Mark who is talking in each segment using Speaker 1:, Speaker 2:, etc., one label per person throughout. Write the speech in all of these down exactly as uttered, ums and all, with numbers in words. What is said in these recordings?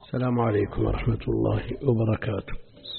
Speaker 1: السلام عليكم ورحمة الله وبركاته.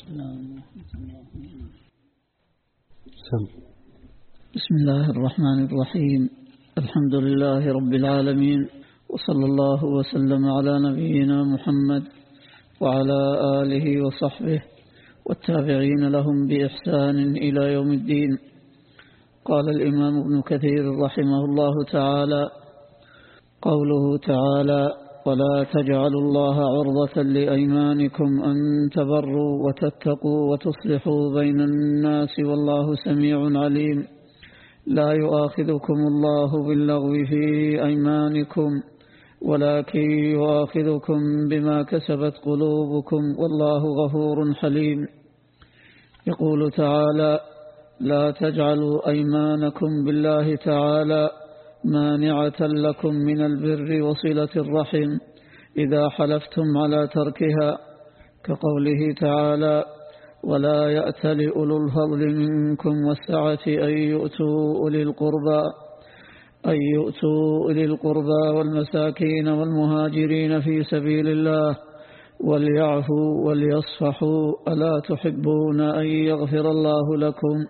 Speaker 2: بسم الله الرحمن الرحيم. الحمد لله رب العالمين، وصلى الله وسلم على نبينا محمد وعلى آله وصحبه والتابعين لهم بإحسان إلى يوم الدين. قال الإمام ابن كثير رحمه الله تعالى: قوله تعالى: ولا تجعلوا الله عرضة لأيمانكم أن تبروا وتتقوا وتصلحوا بين الناس والله سميع عليم. لا يؤاخذكم الله باللغو في أيمانكم ولكن يؤاخذكم بما كسبت قلوبكم والله غفور حليم. يقول تعالى: لا تجعلوا أيمانكم بالله تعالى مانعة لكم من البر وصلة الرحم إذا حلفتم على تركها، كقوله تعالى: ولا يأتل أولو الفضل منكم والسعة أن يؤتوا أولي القربى أن يؤتوا أولي القربى والمساكين والمهاجرين في سبيل الله وليعفوا وليصفحوا ألا تحبون أن يغفر الله لكم.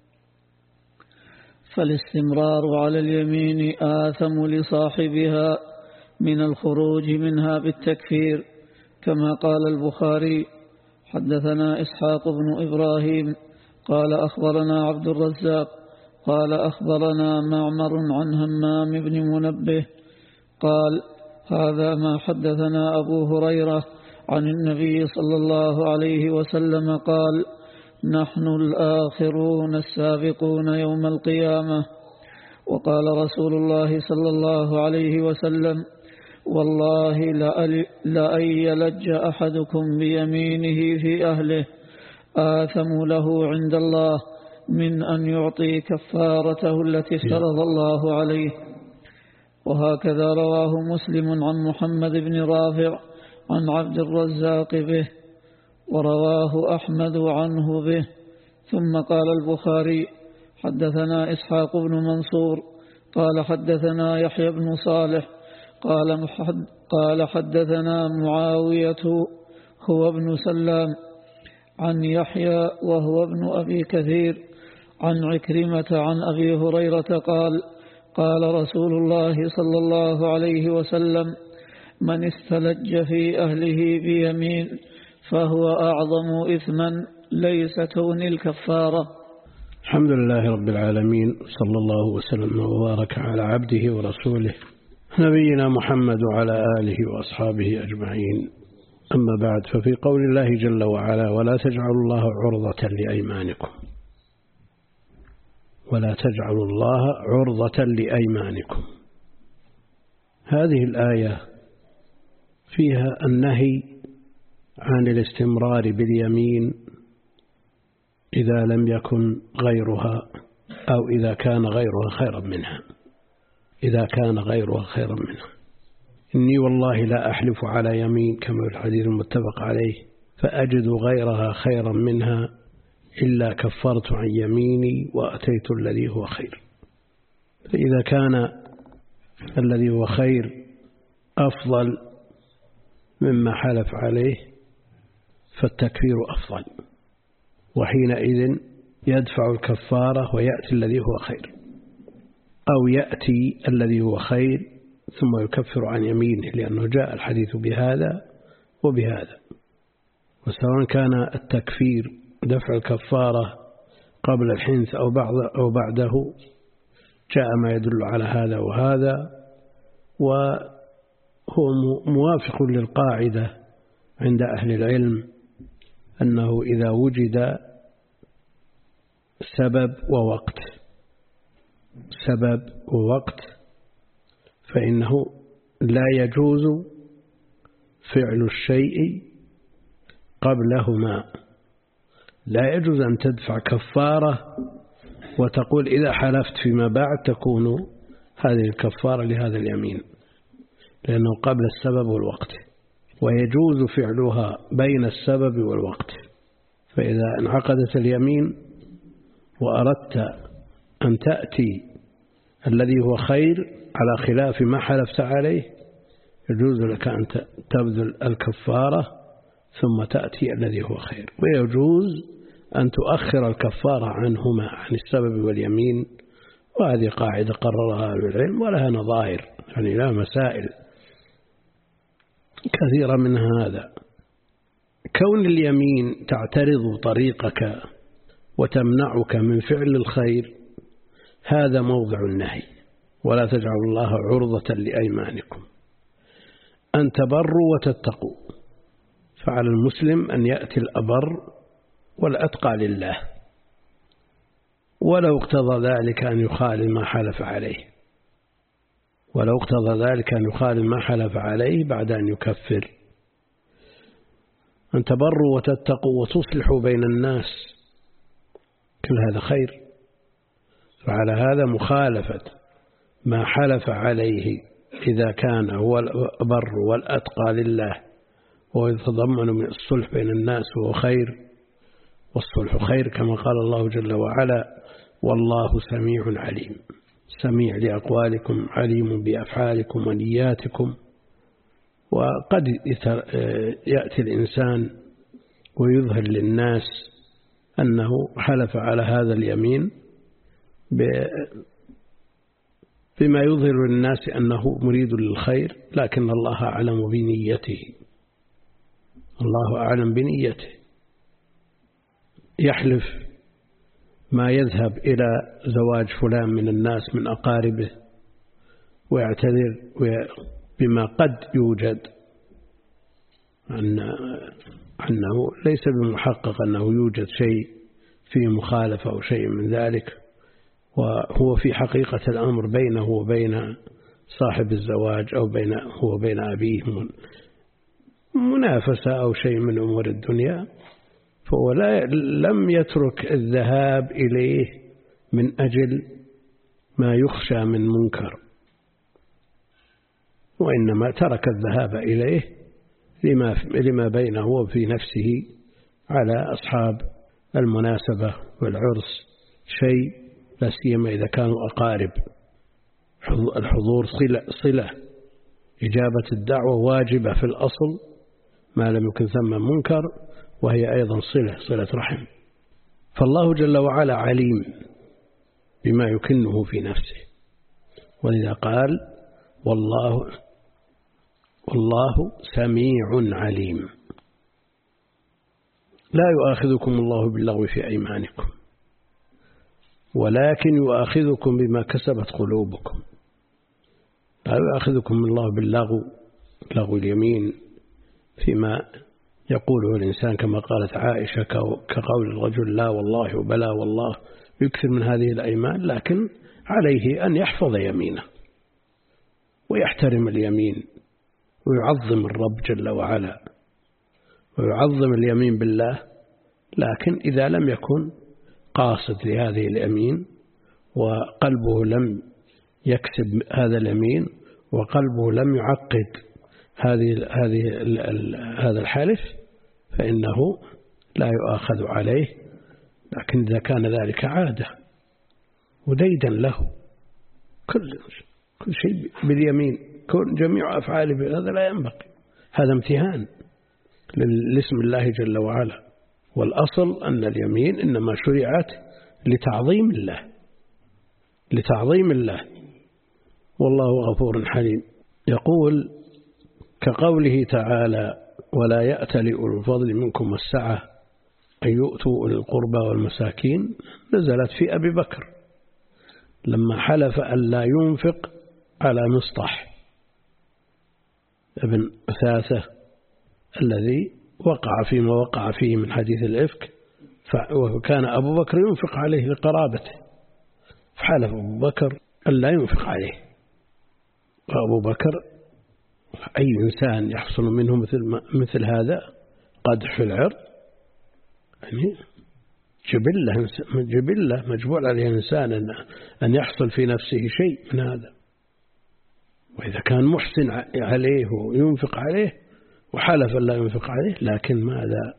Speaker 2: فالاستمرار على اليمين آثم لصاحبها من الخروج منها بالتكفير، كما قال البخاري: حدثنا إسحاق بن إبراهيم قال أخبرنا عبد الرزاق قال أخبرنا معمر عن همام بن منبه قال: هذا ما حدثنا أبو هريرة عن النبي صلى الله عليه وسلم قال: نحن الآخرون السابقون يوم القيامة. وقال رسول الله صلى الله عليه وسلم: والله لأن يلج أحدكم بيمينه في أهله آثم له عند الله من أن يعطي كفارته التي افترض الله عليه. وهكذا رواه مسلم عن محمد بن رافع عن عبد الرزاق به، ورواه أحمد عنه به. ثم قال البخاري: حدثنا إسحاق بن منصور قال حدثنا يحيى بن صالح قال قال حدثنا معاوية هو ابن سلام عن يحيى وهو ابن أبي كثير عن عكرمة عن أبي هريرة قال: قال رسول الله صلى الله عليه وسلم: من استلج في أهله بيمين فهو أعظم إثما ليس تغني الكفارة.
Speaker 1: الحمد لله رب العالمين، صلى الله وسلم وبارك على عبده ورسوله نبينا محمد وعلى آله وأصحابه أجمعين. أما بعد، ففي قول الله جل وعلا: ولا تجعلوا الله عرضة لأيمانكم، ولا تجعلوا الله عرضة لأيمانكم، هذه الآية فيها النهي عن الاستمرار باليمين إذا لم يكن غيرها أو إذا كان غيرها خيرا منها إذا كان غيرها خيرا منها إني والله لا أحلف على يمين، كما في الحديث المتفق عليه، فأجد غيرها خيرا منها إلا كفرت عن يميني وأتيت الذي هو خير. فإذا كان الذي هو خير أفضل مما حلف عليه فالتكفير أفضل، وحينئذ يدفع الكفارة ويأتي الذي هو خير، أو يأتي الذي هو خير ثم يكفر عن يمينه، لأنه جاء الحديث بهذا وبهذا. وسواء كان التكفير دفع الكفارة قبل الحنث أو بعد أو بعده، جاء ما يدل على هذا وهذا، وهو موافق للقاعدة عند أهل العلم أنه إذا وجد سبب ووقت سبب ووقت فإنه لا يجوز فعل الشيء قبلهما. لا يجوز أن تدفع كفارة وتقول إذا حلفت فيما بعد تكون هذه الكفارة لهذا اليمين، لأنه قبل السبب والوقت، ويجوز فعلها بين السبب والوقت. فإذا انعقدت اليمين وأردت أن تأتي الذي هو خير على خلاف ما حلفت عليه، يجوز لك أن تبذل الكفارة ثم تأتي الذي هو خير، ويجوز أن تؤخر الكفارة عنهما عن السبب واليمين، وهذه قاعدة قررها أهل العلم ولها نظائر، يعني لا مسائل كثيرة من هذا. كون اليمين تعترض طريقك وتمنعك من فعل الخير هذا موضع النهي، ولا تجعلوا الله عرضة لأيمانكم أن تبروا وتتقوا. فعلى المسلم أن يأتي الأبر والأتقى لله، ولو اقتضى ذلك أن يخالف ما حلف عليه، ولو اقتضى ذلك أن يخالف ما حلف عليه بعد أن يكفر. أن تبروا وتتقوا وتصلحوا بين الناس، كل هذا خير. فعلى هذا مخالفة ما حلف عليه إذا كان هو البر والأتقى لله ويتضمن من الصلح بين الناس وهو خير، والصلح خير كما قال الله جل وعلا: والله سميع عليم. سميع لأقوالكم عليم بأفعالكم ونياتكم. وقد يأتي الإنسان ويظهر للناس أنه حلف على هذا اليمين بما يظهر للناس أنه مريد للخير، لكن الله أعلم بنيته، الله أعلم بنيته. يحلف ما يذهب إلى زواج فلان من الناس من أقاربه، ويعتذر بما قد يوجد أنه ليس بمحقق أنه يوجد شيء فيه مخالفة أو شيء من ذلك، وهو في حقيقة الأمر بينه وبين صاحب الزواج أو بينه وبين أبيه منافسة أو شيء من أمور الدنيا، فهو لا لم يترك الذهاب إليه من أجل ما يخشى من منكر، وإنما ترك الذهاب إليه لما, لما بينه وفي نفسه على أصحاب المناسبة والعرس شيء، لا سيما إذا كانوا أقارب. الحضور صلة, صلة إجابة الدعوة واجبة في الأصل ما لم يكن ثم منكر، وهي أيضا صلة صلة رحم. فالله جل وعلا عليم بما يكنه في نفسه، ولذا قال: والله والله سميع عليم. لا يؤاخذكم الله باللغو في أيمانكم، ولكن يؤاخذكم بما كسبت قلوبكم. لا يؤاخذكم الله باللغو، لغو اليمين، فيما يقوله الإنسان كما قالت عائشة كقول الرجل لا والله وبلا والله، يكثر من هذه الأيمان، لكن عليه أن يحفظ يمينه ويحترم اليمين ويعظم الرب جل وعلا ويعظم اليمين بالله. لكن إذا لم يكن قاصد لهذه اليمين وقلبه لم يكسب هذا اليمين وقلبه لم يعقد هذه هذه هذا الحلف فإنه لا يؤاخذ عليه. لكن إذا كان ذلك عادة وديدا له كل كل شيء باليمين، كل جميع أفعاله هذا لا ينبغي، هذا امتهان لاسم الله جل وعلا. والأصل أن اليمين إنما شرعت لتعظيم الله لتعظيم الله والله غفور حليم. يقول كقوله تعالى: ولا يأتل أولو الفضل منكم والسعة أن يؤتوا أولي القربى والمساكين، نزلت في أبي بكر لما حلف أن لا ينفق على مصطح ابن أثاثة الذي وقع فيما وقع فيه من حديث الإفك، وكان أبو بكر ينفق عليه لقرابته، فحلف أبو بكر أن لا ينفق عليه. وأبو بكر أي إنسان يحصل منه مثل, مثل هذا قدح في العرض، يعني جبلة, جبلة مجبول عليه إنسان أن يحصل في نفسه شيء من هذا. وإذا كان محسن عليه وينفق عليه وحلف أن لا ينفق عليه، لكن ماذا؟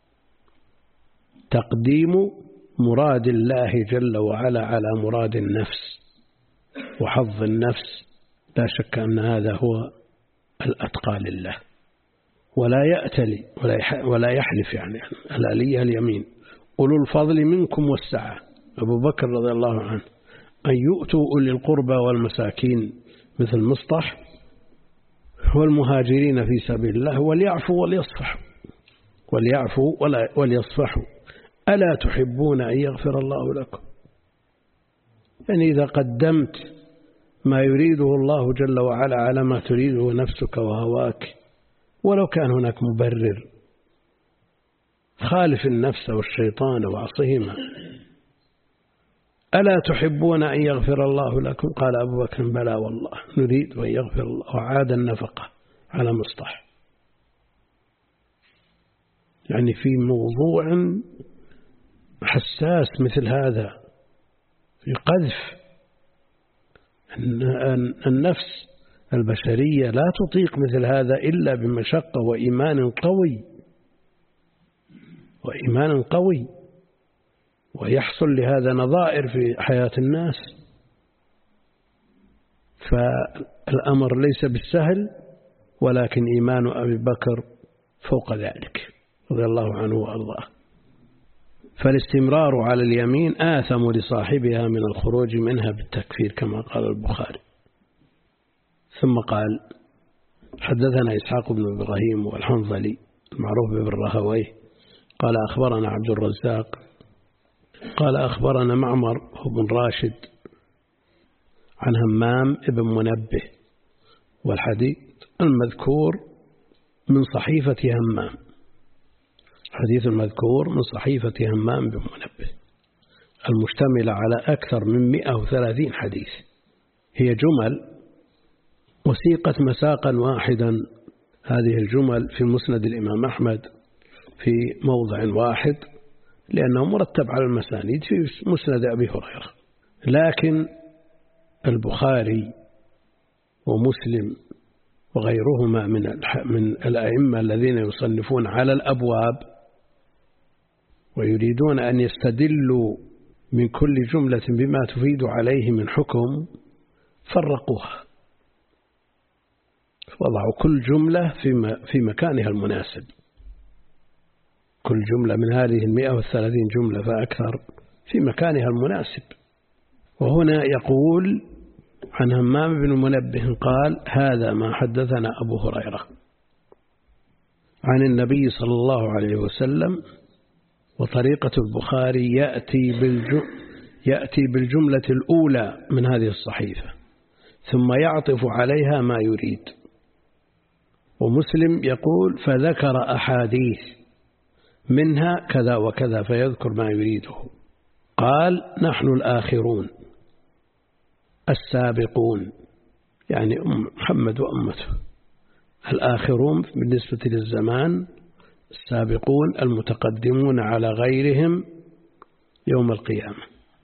Speaker 1: تقديم مراد الله جل وعلا على مراد النفس وحظ النفس. لا شك أن هذا هو الأتقى لله، ولا يأتلي ولا يحلف، يعني الآلية اليمين، أولو الفضل منكم والسعة، أبو بكر رضي الله عنه، أن يؤتوا أولي القربى والمساكين مثل مصطح والمهاجرين في سبيل الله وليعفوا وليصفحوا وليعفوا وليصفحوا ألا تحبون أن يغفر الله لكم؟ يعني إذا قدمت ما يريده الله جل وعلا على ما تريده نفسك وهواك، ولو كان هناك مبرر، خالف النفس والشيطان وعصهما. ألا تحبون أن يغفر الله لكم؟ قال أبو بكر بلى والله نريد أن يغفر الله، وعاد النفقة على مصطح. يعني في موضوع حساس مثل هذا، في قذف النفس البشرية لا تطيق مثل هذا إلا بمشقة وإيمان قوي وإيمان قوي ويحصل لهذا نظائر في حياة الناس. فالأمر ليس بالسهل، ولكن إيمان أبي بكر فوق ذلك رضي الله عنه وأرضاه. فالاستمرار على اليمين آثم لصاحبها من الخروج منها بالتكفير كما قال البخاري. ثم قال حدثنا إسحاق بن إبراهيم والحنظلي المعروف بن راهويه قال أخبرنا عبد الرزاق قال أخبرنا معمر بن راشد عن همام بن منبه، والحديث المذكور من صحيفة همام، الحديث المذكور من صحيفة همام بن منبه المشتملة على أكثر من مئة وثلاثين حديث. هي جمل وسيقت مساقا واحدا، هذه الجمل في مسند الإمام أحمد في موضع واحد لأنه مرتب على المسانيد في مسند أبي هريرة، لكن البخاري ومسلم وغيرهما من من الأئمة الذين يصنفون على الأبواب ويريدون أن يستدلوا من كل جملة بما تفيد عليه من حكم فرقوها، وضعوا كل جملة في مكانها المناسب، كل جملة من هذه المئة والثلاثين جملة فأكثر في مكانها المناسب. وهنا يقول عن همام بن منبه قال هذا ما حدثنا أبو هريرة عن النبي صلى الله عليه وسلم. وطريقة البخاري يأتي يأتي بالجملة الأولى من هذه الصحيفة ثم يعطف عليها ما يريد. ومسلم يقول فذكر أحاديث منها كذا وكذا فيذكر ما يريده. قال نحن الآخرون السابقون، يعني محمد وأمته، الآخرون بالنسبة للزمان، السابقون المتقدمون على غيرهم يوم القيامة،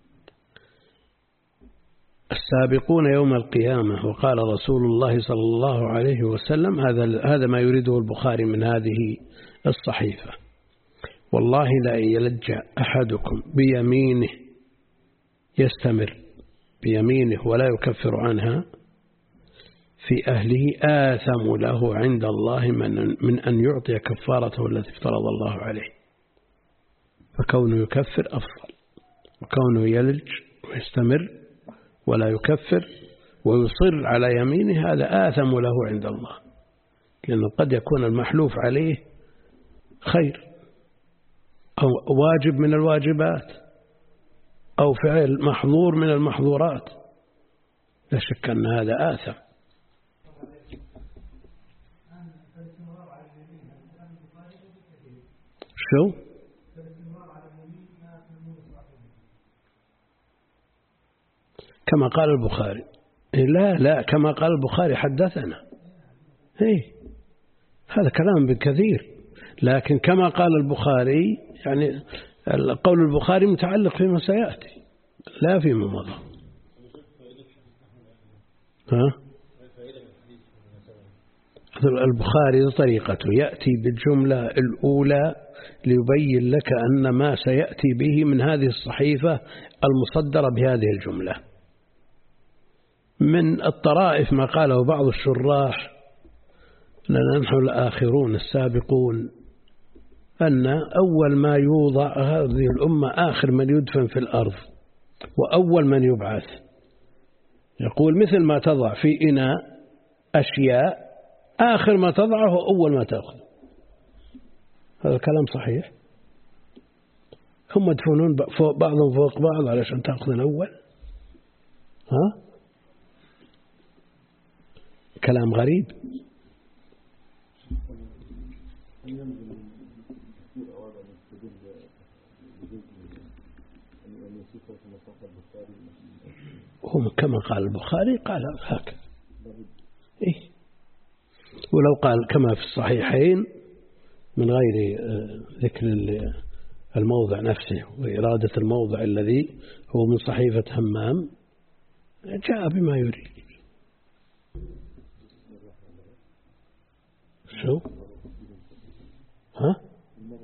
Speaker 1: السابقون يوم القيامة. وقال رسول الله صلى الله عليه وسلم هذا هذا ما يريده البخاري من هذه الصحيفة: والله لا يلج أحدكم بيمينه يستمر بيمينه ولا يكفر عنها في أهله آثم له عند الله من أن يعطي كفارته التي افترض الله عليه. فكونه يكفر أفضل، وكونه يلج ويستمر ولا يكفر ويصر على يمينه هذا آثم له عند الله، لأنه قد يكون المحلوف عليه خير أو واجب من الواجبات أو فعل محظور من المحظورات، لا شك أن هذا آثم. شو؟ كما قال البخاري. لا لا كما قال البخاري حدثنا، إيه هذا كلام بالكثير، لكن كما قال البخاري يعني قول البخاري متعلق فيما سيأتي لا فيما مضى. ها؟ البخاري طريقته يأتي بالجملة الأولى ليبين لك أن ما سيأتي به من هذه الصحيفة المصدرة بهذه الجملة. من الطرائف ما قاله بعض الشراح لأننا نحن الآخرون السابقون، أن أول ما يوضع هذه الأمة آخر من يدفن في الأرض وأول من يبعث. يقول مثل ما تضع في إناء أشياء آخر ما تضعه أول ما تأخذ. هذا الكلام صحيح. هم يدفنون فوق بعضهم فوق بعض علشان تأخذ الأول. ها؟ كلام غريب. هم كما قال البخاري قال هكذا. إيه؟ ولو قال كما في الصحيحين من غير ذكر الموضع نفسه وإرادة الموضع الذي هو من صحيفة همام جاء بما يريد. شو؟ ها؟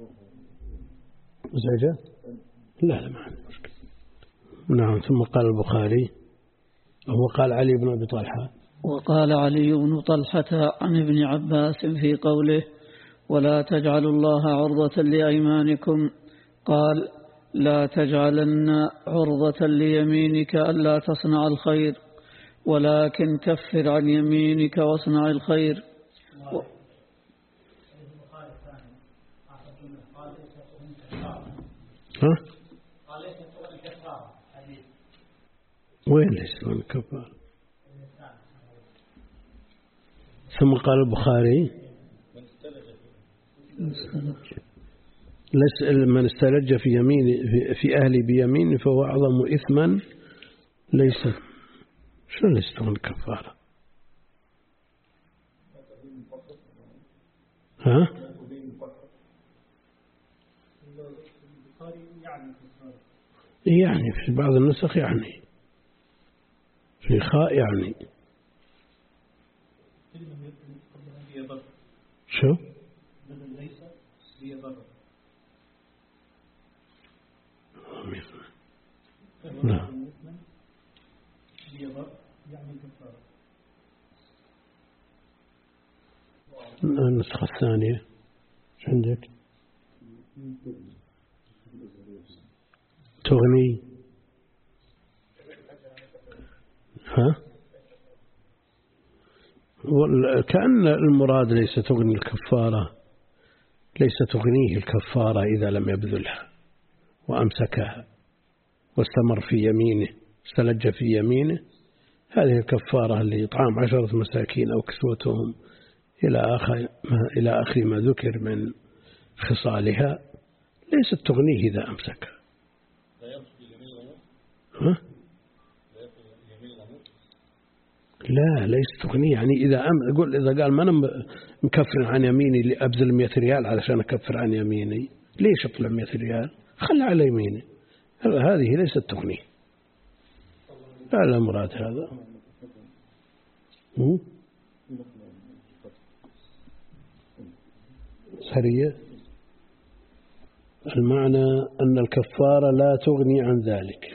Speaker 1: مزعجة؟ لا لا ما عندي مشكلة. نعم. ثم قال البخاري وهو قال علي بن أبي طلحة
Speaker 2: وقال علي بن طلحة عن ابن عباس في قوله ولا تجعلوا الله عرضة لأيمانكم قال لا تجعلن عرضة ليمينك ألا تصنع الخير ولكن كفر عن يمينك واصنع الخير. و...
Speaker 1: ها؟ وين ليس من كفار؟ ثم قال البخاري من استلج في يمين في أهلي بيمين فهو أعظم إثما ليس. شو ليس من كفارة؟ ها؟ يعني في بعض النسخ يعني في خاء يعني شو؟ لا النسخة الثانية ايش عندك؟ تغني. ها؟ كأن المراد ليس تغني الكفارة، ليس تغنيه الكفارة إذا لم يبذلها وأمسكها واستمر في يمينه استلج في يمينه. هذه الكفارة اللي إطعام عشرة مساكين أو كسوتهم إلى آخر ما, إلى آخر ما ذكر من خصالها ليست تغنيه إذا أمسكها. ها؟ لا ليس تغنيه يعني إذا أم أقول إذا قال ما أنا مكفر عن يميني لأبذل مئة ريال علشان أكفر عن يميني ليش أطلع مئة ريال خلى على يميني. هذه ليست تغنيه. لا لا مراد هذا. سرية المعنى أن الكفارة لا تغني عن ذلك،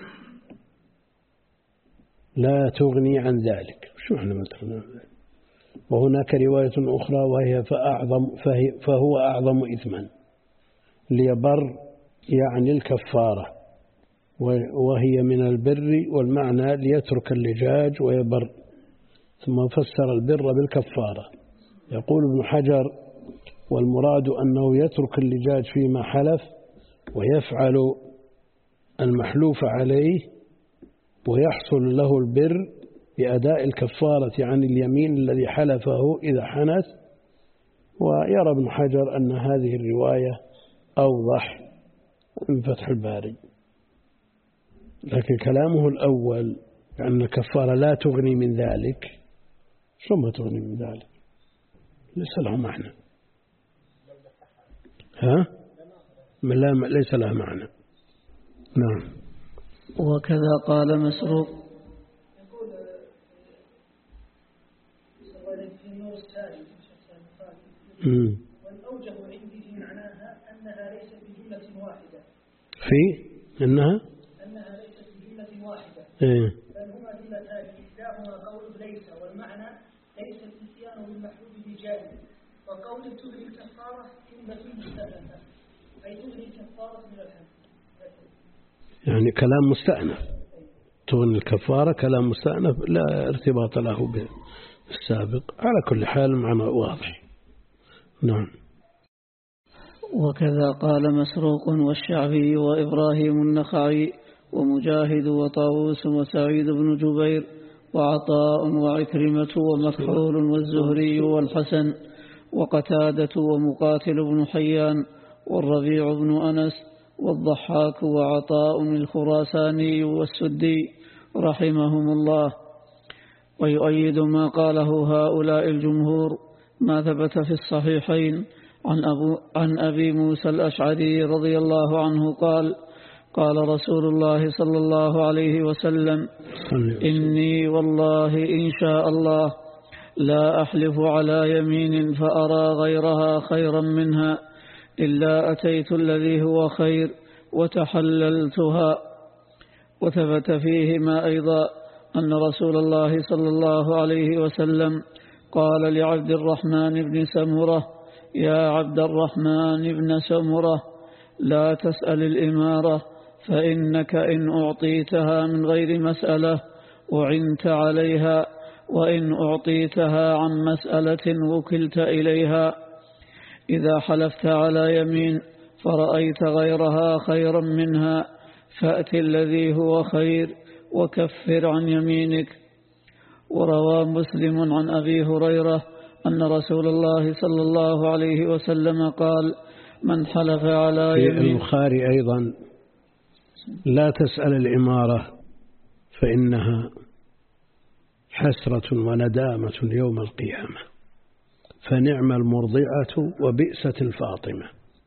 Speaker 1: لا تغني عن ذلك. شو معنى مثلا؟ وهناك رواية أخرى وهي فأعظم فهي فهو أعظم إثما ليبر يعني الكفارة وهي من البر والمعنى ليترك اللجاج ويبر. ثم فسر البر بالكفارة. يقول ابن حجر والمراد أنه يترك اللجاج فيما حلف ويفعل المحلوف عليه ويحصل له البر بأداء الكفارة عن اليمين الذي حلفه إذا حنث. ويرى ابن حجر أن هذه الرواية أوضح من فتح الباري. لكن كلامه الأول أن الكفارة لا تغني من ذلك، شو ما تغني من ذلك؟ ليس له معنى. ها؟ لا ليس له معنى. نعم.
Speaker 2: وكذا قال مسروق
Speaker 3: والأوجه عندي في معناها أنها ليست بجملة واحدة.
Speaker 1: في أنها
Speaker 3: أنها ليست بجملة واحدة.
Speaker 1: إيه؟
Speaker 3: بل هما جملتان إحداهما قول ليس والمعنى ليس الإتيان بالمحلوب بجانب وقول تغني الكفارة كلمة مستأنفة أي تغني الكفارة من الحد.
Speaker 1: يعني كلام مستأنف، تغني الكفارة كلام مستأنف لا ارتباط له بالسابق. على كل حال معنى واضح. نعم.
Speaker 2: وكذا قال مسروق والشعبي وإبراهيم النخعي ومجاهد وطاووس وسعيد بن جبير وعطاء وعكرمة ومكحول والزهري والحسن وقتادة ومقاتل بن حيان والربيع بن أنس والضحاك وعطاء الخراساني والسدي رحمهم الله. ويؤيد ما قاله هؤلاء الجمهور ما ثبت في الصحيحين عن, أبو عن أبي موسى الأشعري رضي الله عنه قال قال رسول الله صلى الله عليه وسلم إني والله إن شاء الله لا أحلف على يمين فأرى غيرها خيرا منها إلا أتيت الذي هو خير وتحللتها. وثبت فيهما أيضا أن رسول الله صلى الله عليه وسلم قال لعبد الرحمن بن سمرة يا عبد الرحمن بن سمرة لا تسأل الإمارة فإنك إن أعطيتها من غير مسألة أعنت عليها وإن أعطيتها عن مسألة وكلت إليها. إذا حلفت على يمين فرأيت غيرها خيرا منها فأت الذي هو خير وكفر عن يمينك. وروى مسلم عن أبي هريرة أن رسول الله صلى الله عليه وسلم قال من حلف على يمين.
Speaker 1: البخاري أيضا لا تسأل الإمارة فإنها حسرة وندامة يوم القيامة فنعم المرضعة وبئست الفاطمة.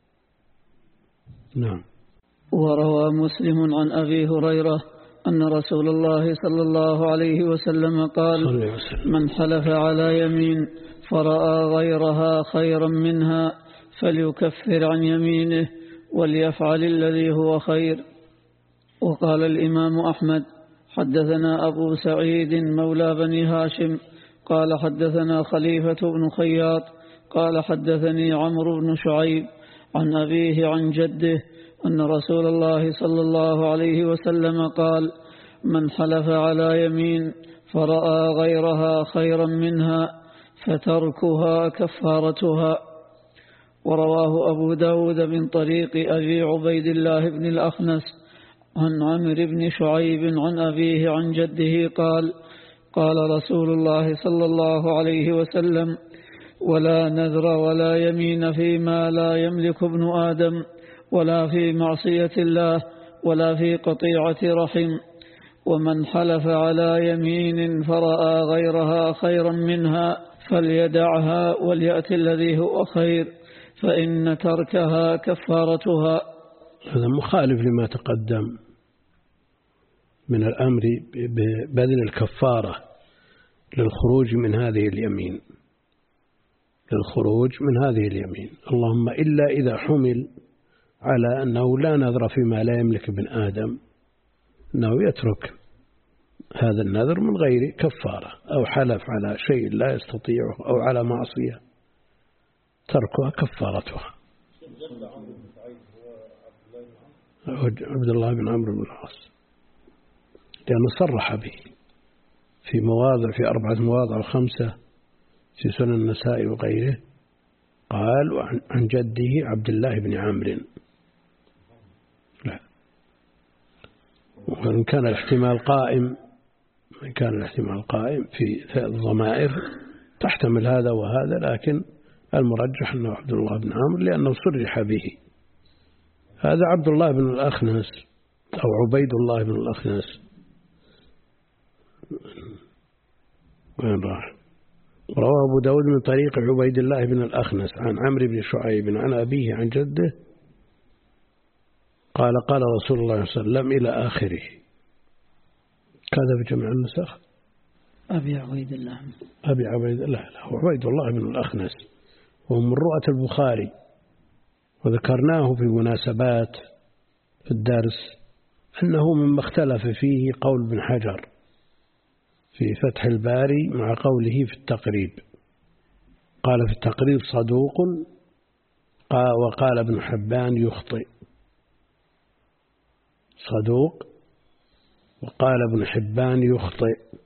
Speaker 1: نعم.
Speaker 2: وروى مسلم عن أبي هريرة أن رسول الله صلى الله عليه وسلم قال من حلف على يمين فرأى غيرها خيرا منها فليكفر عن يمينه وليفعل الذي هو خير. وقال الإمام أحمد حدثنا أبو سعيد مولى بني هاشم قال حدثنا خليفة بن خياط قال حدثني عمرو بن شعيب عن أبيه عن جده أن رسول الله صلى الله عليه وسلم قال من حلف على يمين فرأى غيرها خيرا منها فتركها كفارتها. ورواه أبو داود من طريق أبي عبيد الله بن الأخنس عن عمرو بن شعيب عن أبيه عن جده قال قال رسول الله صلى الله عليه وسلم ولا نذر ولا يمين فيما لا يملك ابن آدم ولا في معصية الله ولا في قطيعة رحم. ومن حلف على يمين فرأى غيرها خيرا منها فليدعها وليأتي الذي هو خير فإن تركها كفارتها.
Speaker 1: هذا مخالف لما تقدم من الأمر ببذل الكفارة للخروج من هذه اليمين للخروج من هذه اليمين اللهم إلا إذا حمل على أنه لا نذر فيما لا يملك ابن آدم أنه يترك هذا النذر من غير كفارة أو حلف على شيء لا يستطيعه أو على معصية تركها كفارتها. عبد الله بن عمرو بن العاص لأنه صرح به في مواضع في أربعة مواضع وخمسة في سنن النسائي وغيره قال عن جده عبد الله بن عمرو. لا وإن كان الاحتمال قائم إن كان الاحتمال قائم في الضمائر تحتمل هذا وهذا لكن المرجح أنه عبد الله بن عمرو لأنه صرح به. هذا عبد الله بن الأخنس أو عبيد الله بن الأخنس وين راح؟ رواه أبو داود من طريق عبيد الله بن الأخنس عن عمرو بن شعيب عن أبيه عن جده قال قال رسول الله صلى الله عليه وسلم إلى آخره. كذا بجمع النسخ
Speaker 2: أبي عبيد الله
Speaker 1: أبي عبيد الله لا هو عبيد الله بن الأخنس وهو من رؤة البخاري وذكرناه في مناسبات في الدرس أنه مما اختلف فيه قول ابن حجر في فتح الباري مع قوله في التقريب. قال في التقريب صدوق، وقال ابن حبان يخطئ. صدوق وقال ابن حبان يخطئ.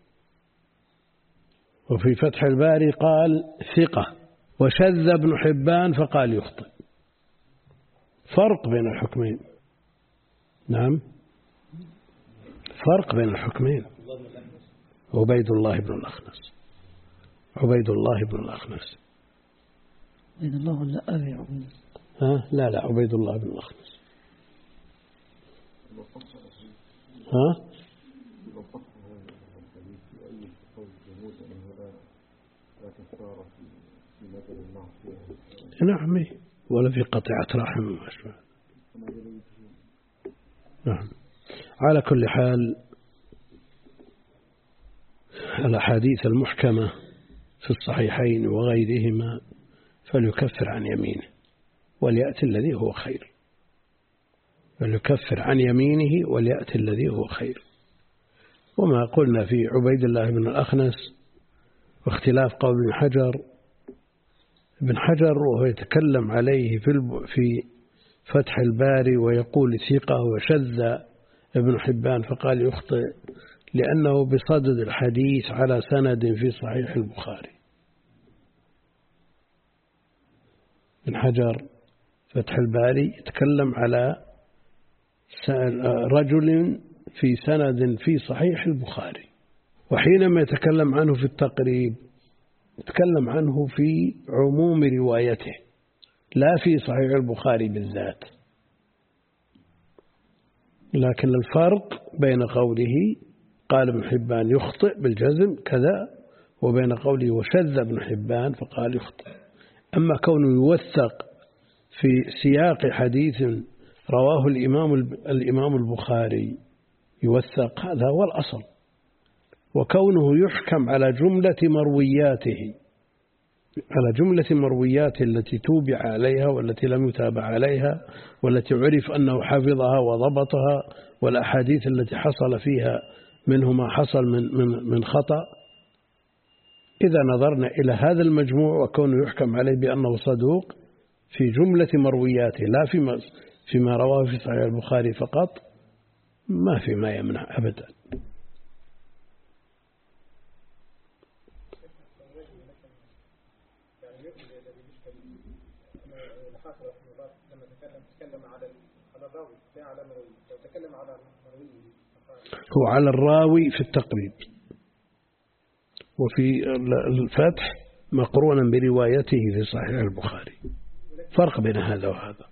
Speaker 1: وفي فتح الباري قال ثقة، وشذ ابن حبان فقال يخطئ. فرق بين الحكمين. نعم، فرق بين الحكمين. عبيد الله بن الأخنس، عبيد الله بن الأخنس.
Speaker 2: عبيد الله ولا أبي عبيد؟
Speaker 1: ها لا لا عبيد الله بن الأخنس. ها نعم، ولا في قطيعة رحم وما أشبه. نعم. على كل حال الأحاديث المحكمة في الصحيحين وغيرهما فليكفر عن يمينه وليأتي الذي هو خير، فليكفر عن يمينه وليأتي الذي هو خير. وما قلنا في عبيد الله بن الأخنس واختلاف قول ابن حجر، ابن حجر وهو يتكلم عليه في في فتح الباري ويقول ثقة، وشذ ابن حبان فقال يخطئ، لأنه بصدد الحديث على سند في صحيح البخاري. ابن حجر فتح الباري يتكلم على رجل في سند في صحيح البخاري، وحينما يتكلم عنه في التقريب يتكلم عنه في عموم روايته لا في صحيح البخاري بالذات. لكن الفرق بين قوله قال ابن حبان يخطئ بالجزم كذا وبين قوله وشذ ابن حبان فقال يخطئ. أما كونه يوثق في سياق حديث رواه الإمام الإمام البخاري يوثق، هذا هو الأصل. وكونه يحكم على جملة مروياته، على جملة مروياته التي توبع عليها والتي لم يتابع عليها والتي عرف أنه حفظها وضبطها، والأحاديث التي حصل فيها منه ما حصل من من من خطأ. إذا نظرنا إلى هذا المجموع وكونه يحكم عليه بأنه صدوق في جملة مروياته لا فيما فيما رواه في صحيح البخاري فقط، ما في ما يمنع أبدا. هو على الراوي في التقريب، وفي الفتح مقرونا بروايته في صحيح البخاري. فرق بين هذا وهذا.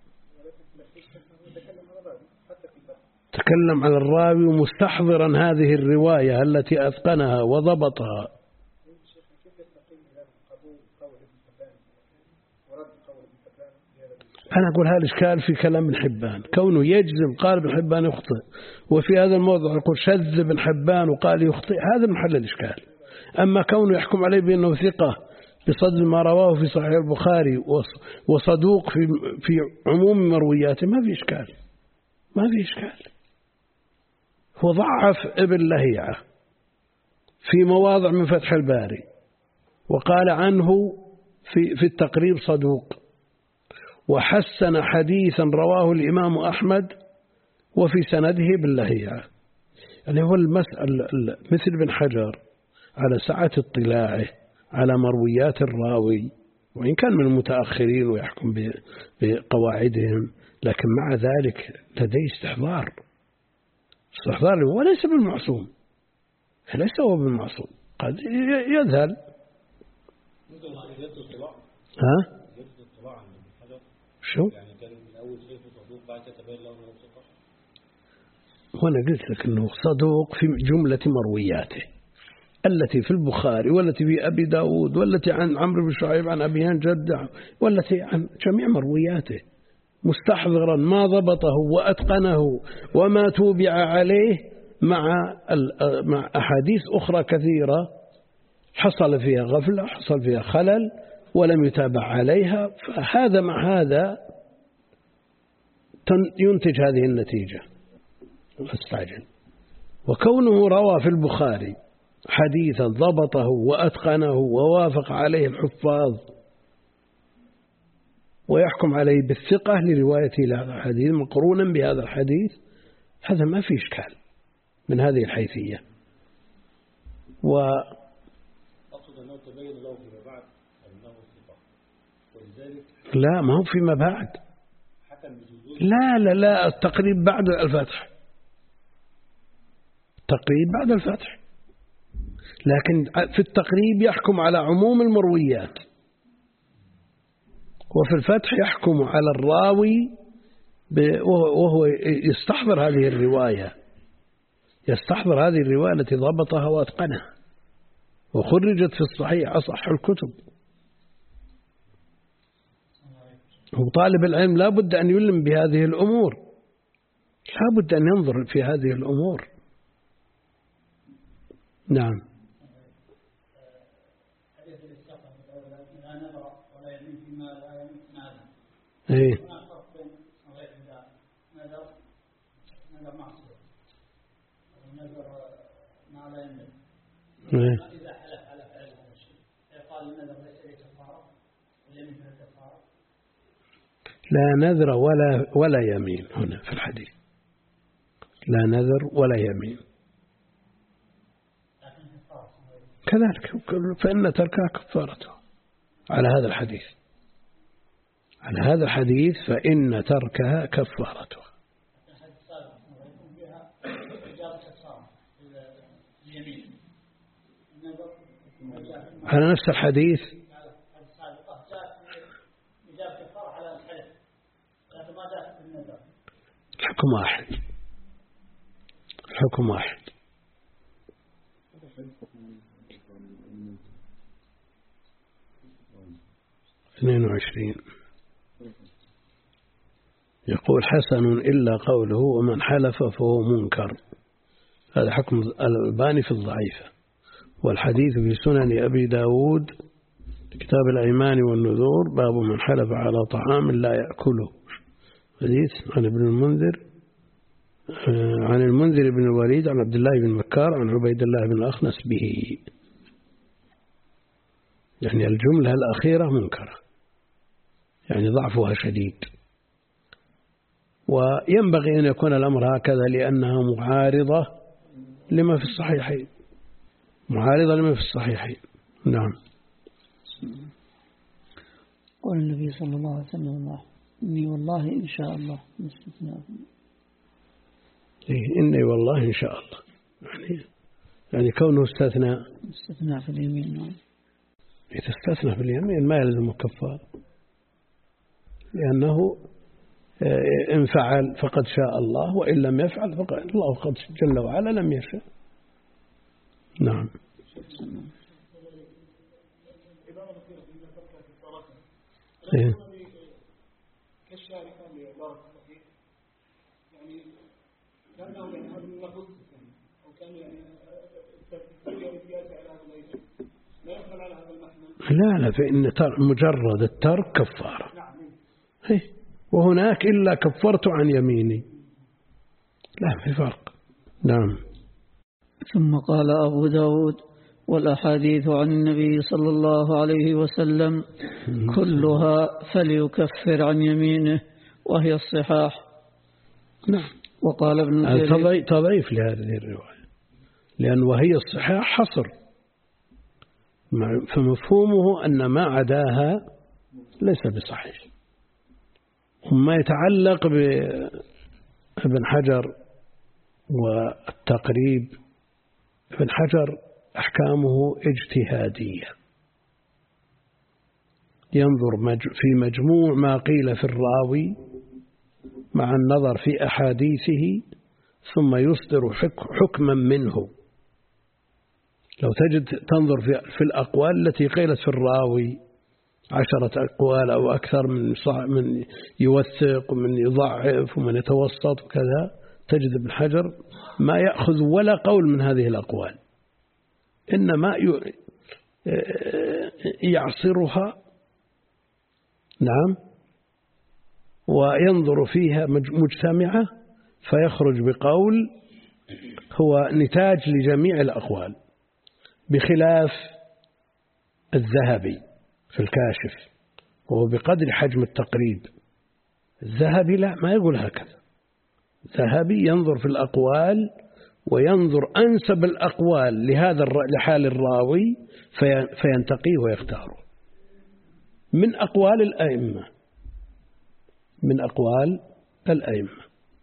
Speaker 1: تكلم على الراوي مستحضرا هذه الرواية التي أتقنها وضبطها. أنا أقول هذا الإشكال في كلام ابن حبان، كونه يجزم قال ابن حبان يخطئ، وفي هذا الموضوع يقول شذ ابن حبان وقال يخطئ، هذا محل الإشكال. أما كونه يحكم عليه بأنه ثقة بصدد ما رواه في صحيح البخاري وصدوق في في عموم مروياته، ما في إشكال، ما في إشكال. هو ضعف ابن لهيعة في مواضع من فتح الباري، وقال عنه في في التقريب صدوق، وحسن حديثا رواه الإمام أحمد وفي سنده باللهيعة. يعني هو المسألة مثل ابن حجر على سعة اطلاعه على مرويات الراوي، وإن كان من المتأخرين ويحكم بقواعدهم، لكن مع ذلك لديه استحضار، استحضار وليس بالمعصوم، ليس هو بالمعصوم، قد يذهل. ها؟ شو؟ يعني كان من أول شيء صدوق بعد تبين له أنه ثقة. وأنا قلت لك أنه صدوق في جملة مروياته التي في البخاري والتي في أبي داود والتي عن عمرو بن شعيب عن أبيان جدة والتي عن جميع مروياته، مستحضرا ما ضبطه وأتقنه وما توبع عليه مع مع أحاديث أخرى كثيرة حصل فيها غفلة، حصل فيها خلل ولم يتابع عليها، فهذا مع هذا ينتج هذه النتيجة. استعجل. وكونه روى في البخاري حديثا ضبطه وأتقنه ووافق عليه الحفاظ ويحكم عليه بالثقة لروايته لهذا الحديث مقرونا بهذا الحديث، هذا ما في إشكال من هذه الحيثية. و
Speaker 4: أقصد أنه تبين له فيما بعد أنه ثقة، ولذلك
Speaker 1: لا ما هو فيما بعد، لا لا لا التقريب بعد الفتح، التقريب بعد الفتح، لكن في التقريب يحكم على عموم المرويات، وفي الفتح يحكم على الراوي وهو يستحضر هذه الرواية، يستحضر هذه الرواية التي ضبطها واتقنها وخرجت في الصحيح أصح الكتب. وطالب العلم لا بد أن يلم بهذه الأمور، لا بد أن ينظر في هذه الأمور. نعم. ايه ايه لا نذر ولا ولا يمين هنا في الحديث، لا نذر ولا يمين كذلك، فإن تركها كفارته على هذا الحديث، على هذا الحديث فإن تركها كفارته. على نفس الحديث الحكم واحد، الحكم واحد. اثنين وعشرين يقول حسن إلا قوله ومن حلف فهو منكر، هذا حكم الألباني في الضعيفة. والحديث في سنن أبي داود كتاب الأيمان والنذور باب من حلف على طعام لا يأكله، حديث عن ابن المنذر عن المنذر بن الوليد عن عبد الله بن مكار عن عبيد الله بن الأخنس به، يعني الجملة الأخيرة منكرة، يعني ضعفها شديد. وينبغي أن يكون الأمر هكذا لأنها معارضة لما في الصحيحين، معارضة لما في الصحيحين. نعم.
Speaker 2: قال النبي صلى الله عليه وسلم إني والله إن شاء الله مستثناء،
Speaker 1: إيه إني والله إن شاء الله، يعني يعني كونه استثناء
Speaker 2: استثناء في اليمين. نعم.
Speaker 1: إذا استثنى في اليمين ما يلزم كفارة، لأنه إن فعل فقد شاء الله، وإن لم يفعل فقد الله قد جل وعلا لم يشاء. نعم. إيه. لا لا فإن مجرد الترك كفارة، وهناك إلا كفرت عن يميني، لا في فرق. نعم.
Speaker 2: ثم قال أبو داود والأحاديث عن النبي صلى الله عليه وسلم كلها فليكفر عن يمينه وهي الصحاح.
Speaker 1: نعم.
Speaker 2: وقال ابن جرير
Speaker 1: تضعيف لهذه الرواية، لأن وهي الصحاح حصر، فمفهومه أن ما عداها ليس بصحيح. وما يتعلق بابن حجر والتقريب، ابن حجر أحكامه اجتهادية، ينظر في مجموع ما قيل في الراوي مع النظر في أحاديثه ثم يصدر حكما منه. لو تجد تنظر في الأقوال التي قيلت في الراوي عشرة أقوال أو أكثر، من من يوثق ومن يضعف ومن يتوسط وكذا، تجد ابن حجر ما يأخذ ولا قول من هذه الأقوال، إنما يعصرها. نعم. وينظر فيها مجتمعة فيخرج بقول هو نتاج لجميع الأقوال، بخلاف الذهبي في الكاشف وهو بقدر حجم التقريب. الذهبي لا، ما يقول هكذا. الذهبي ينظر في الأقوال وينظر أنسب الأقوال لهذا لحال الراوي فينتقيه ويختاره من أقوال الأئمة من أقوال الأئمة.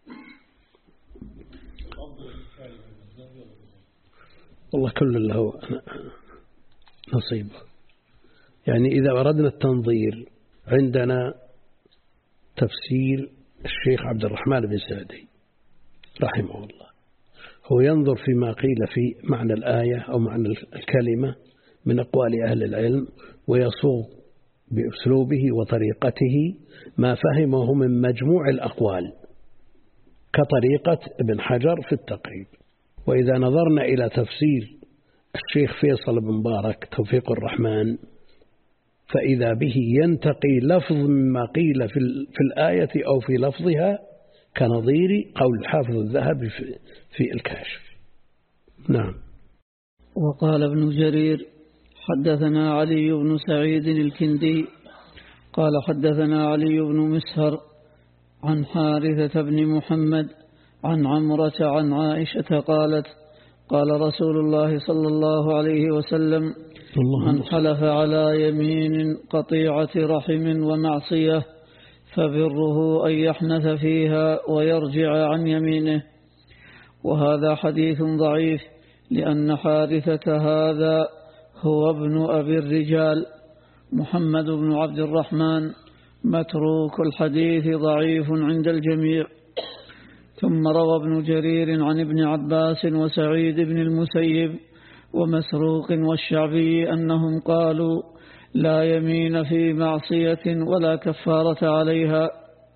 Speaker 1: والله كل له نصيبه. يعني إذا أردنا التنظير عندنا تفسير الشيخ عبد الرحمن بن سعدي رحمه الله، هو ينظر فيما قيل في معنى الآية أو معنى الكلمة من أقوال أهل العلم ويصوغ بأسلوبه وطريقته ما فهمه من مجموع الأقوال كطريقة ابن حجر في التقريب. وإذا نظرنا إلى تفسير الشيخ فيصل بن مبارك توفيق الرحمن فإذا به ينتقي لفظ مما قيل في الآية أو في لفظها كنظير قول الحافظ الذهبي في الكاشف. نعم.
Speaker 2: وقال ابن جرير حدثنا علي بن سعيد الكندي قال حدثنا علي بن مسهر عن حارثة بن محمد عن عمرة عن عائشة قالت قال رسول الله صلى الله عليه وسلم من حلف على يمين قطيعة رحم ومعصية فبره أن يحنث فيها ويرجع عن يمينه. وهذا حديث ضعيف لأن حارثة هذا هو ابن أبي الرجال محمد بن عبد الرحمن متروك الحديث ضعيف عند الجميع. ثم روى ابن جرير عن ابن عباس وسعيد بن المسيب ومسروق والشعبي أنهم قالوا لا يمين في معصية ولا كفارة عليها.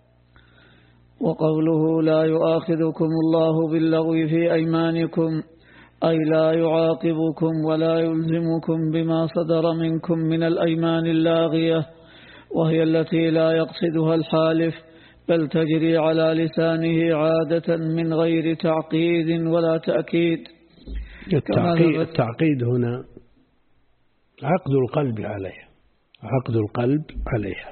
Speaker 2: وقوله لا يؤاخذكم الله باللغو في أيمانكم أي لا يعاقبكم ولا يلزمكم بما صدر منكم من الأيمان اللاغية وهي التي لا يقصدها الحالف بل تجري على لسانه عادة من غير تعقيد ولا تأكيد.
Speaker 1: التعقيد, التعقيد هنا عقد القلب عليها عقد القلب عليها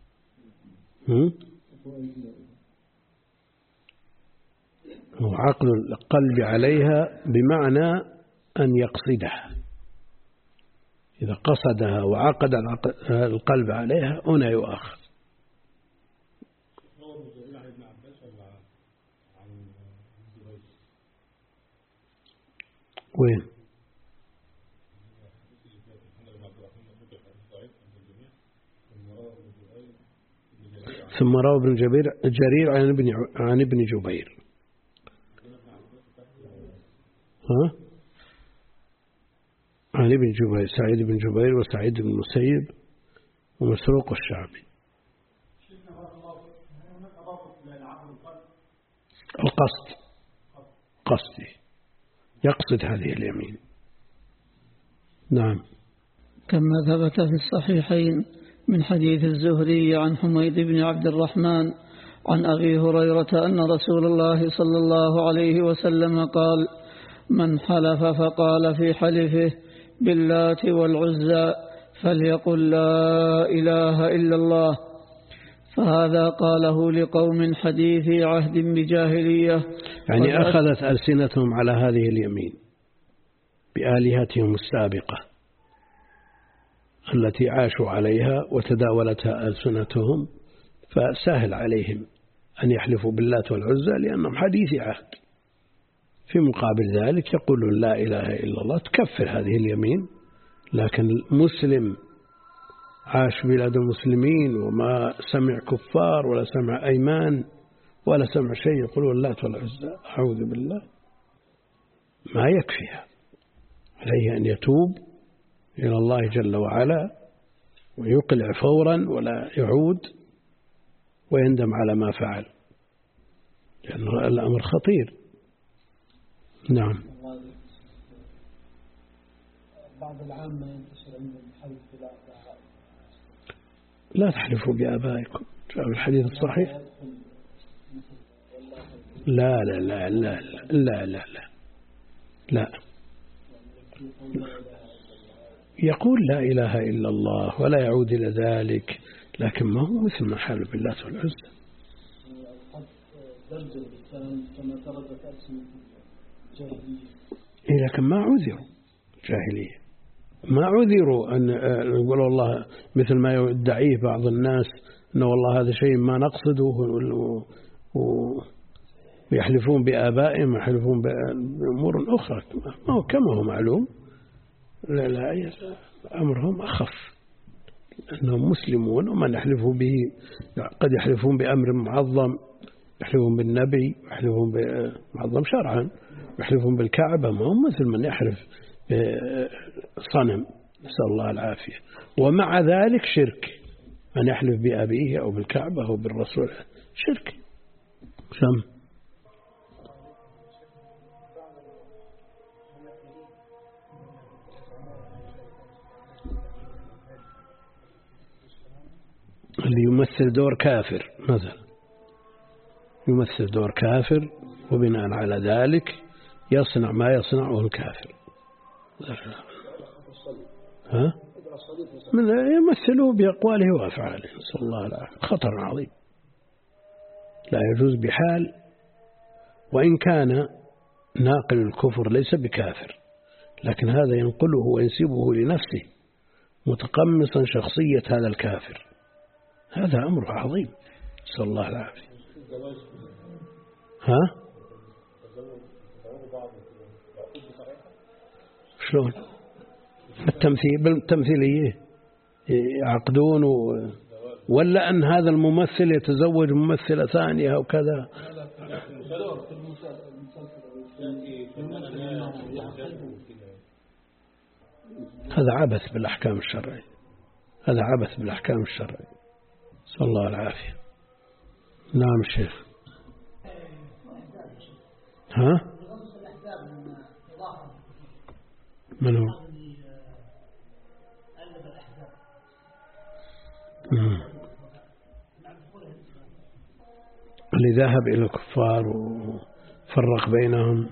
Speaker 1: عقد القلب عليها بمعنى أن يقصدها. إذا قصدها وعقد القلب عليها هنا يؤاخذ. وين؟ ثم روى ابن جبير جرير عن ابن عن ابن جبير. ها؟ عن ابن جبير سعيد بن جبير وسعيد بن المسيب ومسروق الشعبي. القصد قصدي يقصد هذه اليمين. نعم.
Speaker 2: كما ثبت في الصحيحين من حديث الزهري عن حميد بن عبد الرحمن عن أبي هريرة أن رسول الله صلى الله عليه وسلم قال من حلف فقال في حلفه باللات والعزى فليقل لا إله إلا الله، فهذا قاله لقوم حديثي عهد بجاهلية
Speaker 1: يعني أخذت ألسنتهم على هذه اليمين بآلهتهم السابقة التي عاشوا عليها وتداولتها ألسنتهم، فسهل عليهم أن يحلفوا باللات والعزى لأنهم حديثي عهد. في مقابل ذلك يقولون لا إله إلا الله تكفر هذه اليمين. لكن المسلم عاش بلاد المسلمين وما سمع كفار ولا سمع أيمان ولا سمع شيء يقولون اللات والعزى أعوذ بالله، ما يكفيها. عليه أن يتوب إلى الله جل وعلا ويقلع فورا ولا يعود ويندم على ما فعل، لأن الأمر خطير. نعم.
Speaker 3: بعض العامة ينتشر عندهم الحلف بالآباء.
Speaker 1: لا تحلفوا بآبائكم، جاء الحديث الصحيح. لا لا لا لا لا لا لا لا يقول لا إله إلا الله ولا يعود إلى ذلك، لكن ما هو مثل ما حلف بالله والعزى.
Speaker 4: كما تردت ألسنة الجاهلية.
Speaker 1: إيه لكن ما عذروا جاهلية، ما عذروا أن يقولوا الله مثل ما يدعيه بعض الناس أنه والله هذا شيء ما نقصده ويحلفون بآبائهم ويحلفون بأمور أخرى ما هو كما هو معلوم. لا لا أمرهم أخف أنهم مسلمون ومن يحلفوا به قد يحلفون بأمر معظم، يحلفون بالنبي، يحلفون بمعظم شرعا، يحلفون بالكعبة، ما هم مثل من يحلف صنم، نسأل الله العافية. ومع ذلك شرك، من يحلف بأبيه أو بالكعبة أو بالرسول شرك. سم اللي يمثل دور كافر مثلا، يمثل دور كافر وبناء على ذلك يصنع ما يصنعه الكافر. ها؟ من يمثله بأقواله وأفعاله، نسأل الله العافية. خطر عظيم لا يجوز بحال، وإن كان ناقل الكفر ليس بكافر، لكن هذا ينقله وينسبه لنفسه متقمصا شخصية هذا الكافر، هذا أمر عظيم، نسأل الله العافية. ها؟ شلون؟ التمثيل بالتمثيلية يعقدون و... ولا أن هذا الممثل يتزوج ممثلة ثانية أو كذا؟ هذا عبث بالأحكام الشرعية، هذا عبث بالأحكام الشرعية، نسأل الله العافية. نعم الشيخ. ها؟ من هو؟ اللي ذهب إلى الكفار وفرق بينهم،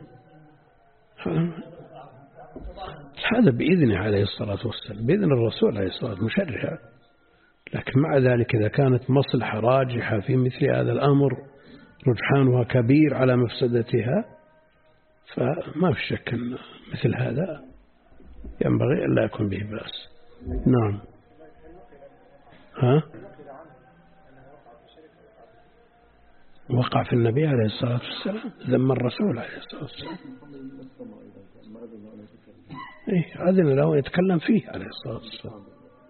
Speaker 1: هذا بإذنه عليه الصلاة والسلام، بإذن الرسول عليه الصلاة والسلام مشرع. لكن مع ذلك إذا كانت مصلحة راجحة في مثل هذا الأمر رجحانها كبير على مفسدتها فما في شك أن مثل هذا ينبغي أن لا يكون به بأس. نعم. ها؟ وقع في النبي عليه الصلاة والسلام، ذم الرسول عليه الصلاة والسلام. إيه أذن له يتكلم فيه عليه الصلاة والسلام.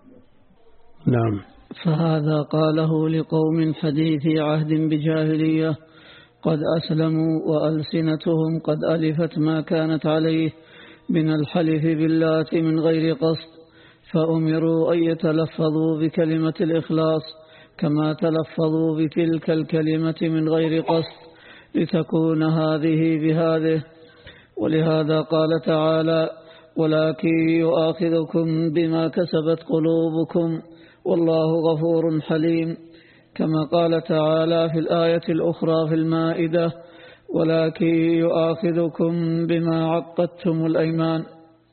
Speaker 1: نعم.
Speaker 2: فهذا قاله لقوم حديثي عهد بجاهلية قد أسلموا وألسنتهم قد ألفت ما كانت عليه من الحلف بالله من غير قصد، فأمروا أن يتلفظوا بكلمة الإخلاص كما تلفظوا بتلك الكلمة من غير قصد لتكون هذه بهذه. ولهذا قال تعالى: ولكن يؤاخذكم بما كسبت قلوبكم والله غفور حليم، كما قال تعالى في الآية الأخرى في المائدة: ولكن يؤاخذكم بما عقدتم الأيمان.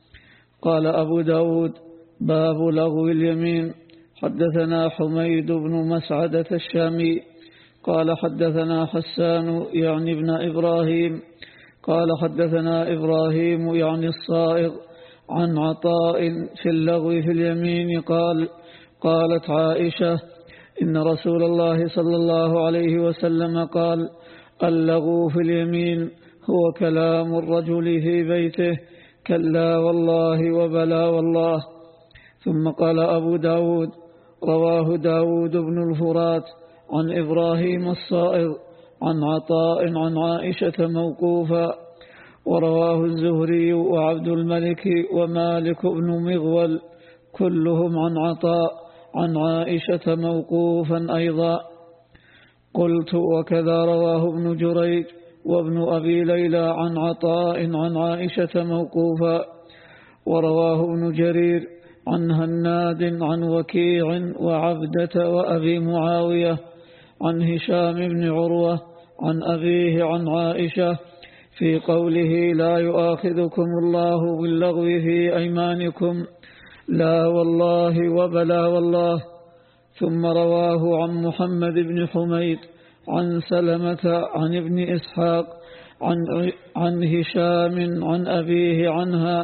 Speaker 2: قال أبو داود: باب لغو اليمين. حدثنا حميد بن مسعدة الشامي قال حدثنا حسان يعني ابن إبراهيم قال حدثنا إبراهيم يعني الصائغ عن عطاء في اللغو في اليمين قال: قالت عائشة: إن رسول الله صلى الله عليه وسلم قال: اللغو في اليمين هو كلام الرجل في بيته، كلا والله وبلا والله. ثم قال أبو داود: رواه داود بن الفرات عن إبراهيم الصائغ عن عطاء عن عائشة موقوفا، ورواه الزهري وعبد الملك ومالك بن مغول كلهم عن عطاء عن عائشة موقوفا أيضا. قلت: وكذا رواه ابن جريج وابن أبي ليلى عن عطاء عن عائشة موقوفا، ورواه ابن جرير عن هناد عن وكيع وعبدة وأبي معاوية عن هشام بن عروة عن أبيه عن عائشة في قوله: لا يؤاخذكم الله باللغو في أيمانكم، لا والله وبلا والله. ثم رواه عن محمد بن حميد عن سلمة عن ابن إسحاق عن, عن هشام عن أبيه عنها،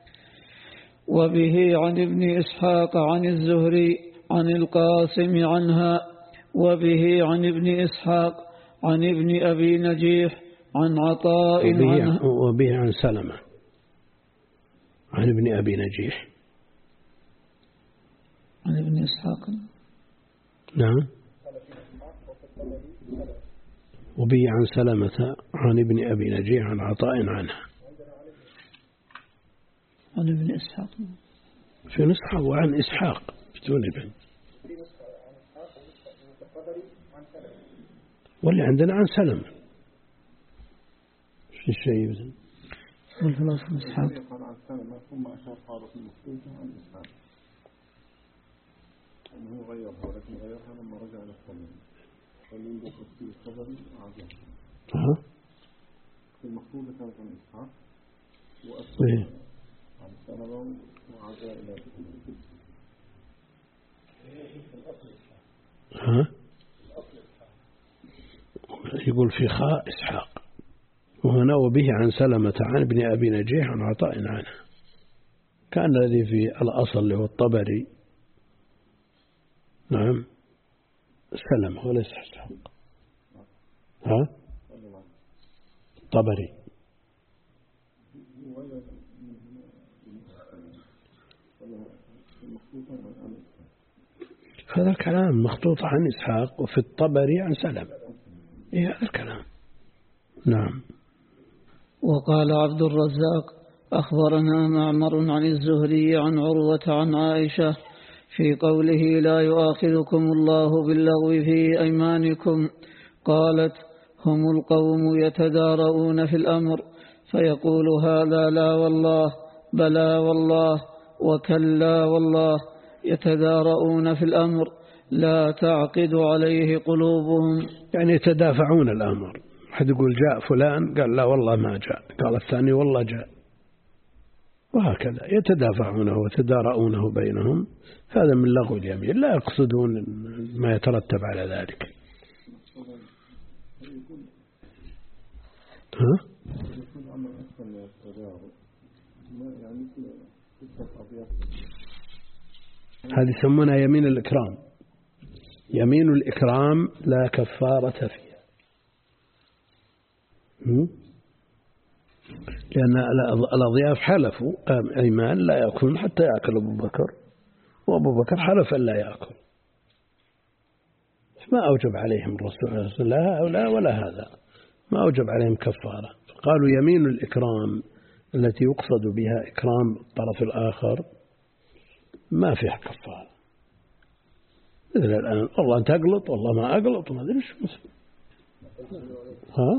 Speaker 2: وبه عن ابن إسحاق عن الزهري عن القاسم عنها، وبه عن ابن إسحاق عن ابن أبي نجيح عن عطاء
Speaker 1: وبه
Speaker 2: عنها،
Speaker 1: وبه عن سلمة عن ابن أبي نجيح
Speaker 2: عن ابن إسحاق.
Speaker 1: نعم. وبه عن سلمة عن ابن أبي نجيح عن عطاء عنها
Speaker 2: عن ابن إسحاق
Speaker 1: في نسخة وعن إسحاق بدون ابن، واللي عندنا عن سلمة في الشيء بزن
Speaker 2: والفلاس عن إسحاق.
Speaker 5: ثم أشار قارة المخطوطة عن إسحاق أنه غيرها، ولكن غيرها لما رجع إلى الصميم فلينبقى في الخبر وعجل. في المخطوطة كانت عن إسحاق وأسفل عن سلمة وعجل إلى الصميم.
Speaker 1: ها يقول في خاء إسحاق، وهنا وبه عن سلمة عن ابن أبي نجيح عن عطاء عنه. كان الذي في الأصل اللي هو الطبري نعم سلمة وليس إسحاق. ها الطبري هذا الكلام مخطوط عن إسحاق وفي الطبري عن سلمة. إيه هذا الكلام. نعم.
Speaker 2: وقال عبد الرزاق أخبرنا معمر عن الزهري عن عروة عن عائشة في قوله لا يؤاخذكم الله باللغو في أيمانكم، قالت هم القوم يتدارؤون في الأمر فيقول هذا لا والله بلى والله وكلا والله، يتدارؤون في الأمر لا تعقد عليه قلوبهم،
Speaker 1: يعني يتدافعون الأمر. حد يقول جاء فلان قال لا والله ما جاء، قال الثاني والله جاء، وهكذا يتدافعونه وتدارؤونه بينهم. هذا من لغو اليمين، لا يقصدون ما يترتب على ذلك. ها؟ هذه يسمونها يمين الإكرام. يمين الإكرام لا كفارة فيها، لأن الأضياف حلفوا أيمان لا يأكلون حتى يأكل أبو بكر، وأبو بكر حلف أن لا يأكل، ما أوجب عليهم الرسول لا هؤلاء ولا هذا، ما أوجب عليهم كفارة. قالوا يمين الإكرام التي يقصد بها إكرام الطرف الآخر ما فيها كفارة. مثل الآن والله أنت أقلط والله ما أقلط ما أدري إيش مثل. ها؟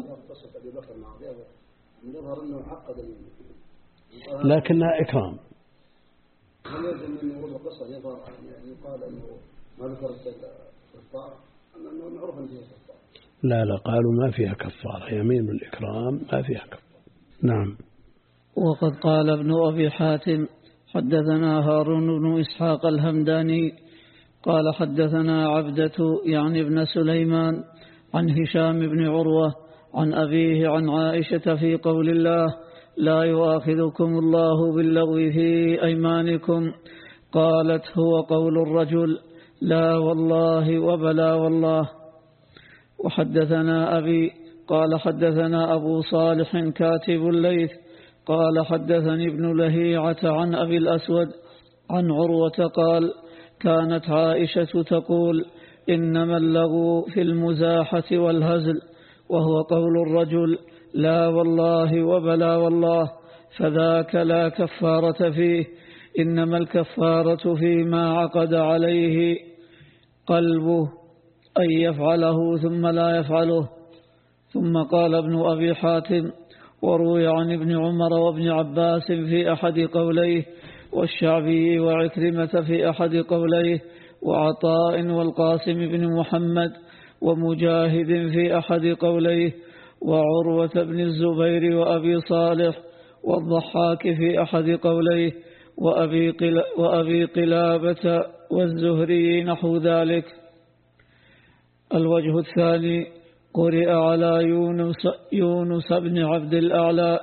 Speaker 1: لكنها إكرام.
Speaker 6: هل يلزم من ورود القصة يقال أنه ما ذكر الكفار أم أنه معروف أن فيها كفار؟
Speaker 1: لا لا قالوا ما فيها كفارة، يمين الإكرام ما فيها كفارة. نعم.
Speaker 2: وقد قال ابن أبي حاتم حدثنا هارون بن إسحاق الهمداني قال حدثنا عبدة يعني ابن سليمان عن هشام بن عروة عن أبيه عن عائشة في قول الله لا يؤاخذكم الله باللغو في أيمانكم، قالت هو قول الرجل لا والله وبلا والله. وحدثنا أبي قال حدثنا أبو صالح كاتب الليث قال حدثني ابن لهيعة عن أبي الأسود عن عروة قال كانت عائشة تقول إنما اللغو في المزاحة والهزل، وهو قول الرجل لا والله وبلا والله، فذاك لا كفارة فيه، إنما الكفارة فيما عقد عليه قلبه أن يفعله ثم لا يفعله. ثم قال ابن أبي حاتم وروي عن ابن عمر وابن عباس في أحد قوليه، والشعبي وعكرمة في أحد قوليه، وعطاء والقاسم بن محمد ومجاهد في أحد قوليه، وعروة بن الزبير وأبي صالح والضحاك في أحد قوليه، وأبي, قل وأبي قلابة والزهري نحو ذلك. الوجه الثاني قرئ على يونس, يونس بن عبد الأعلى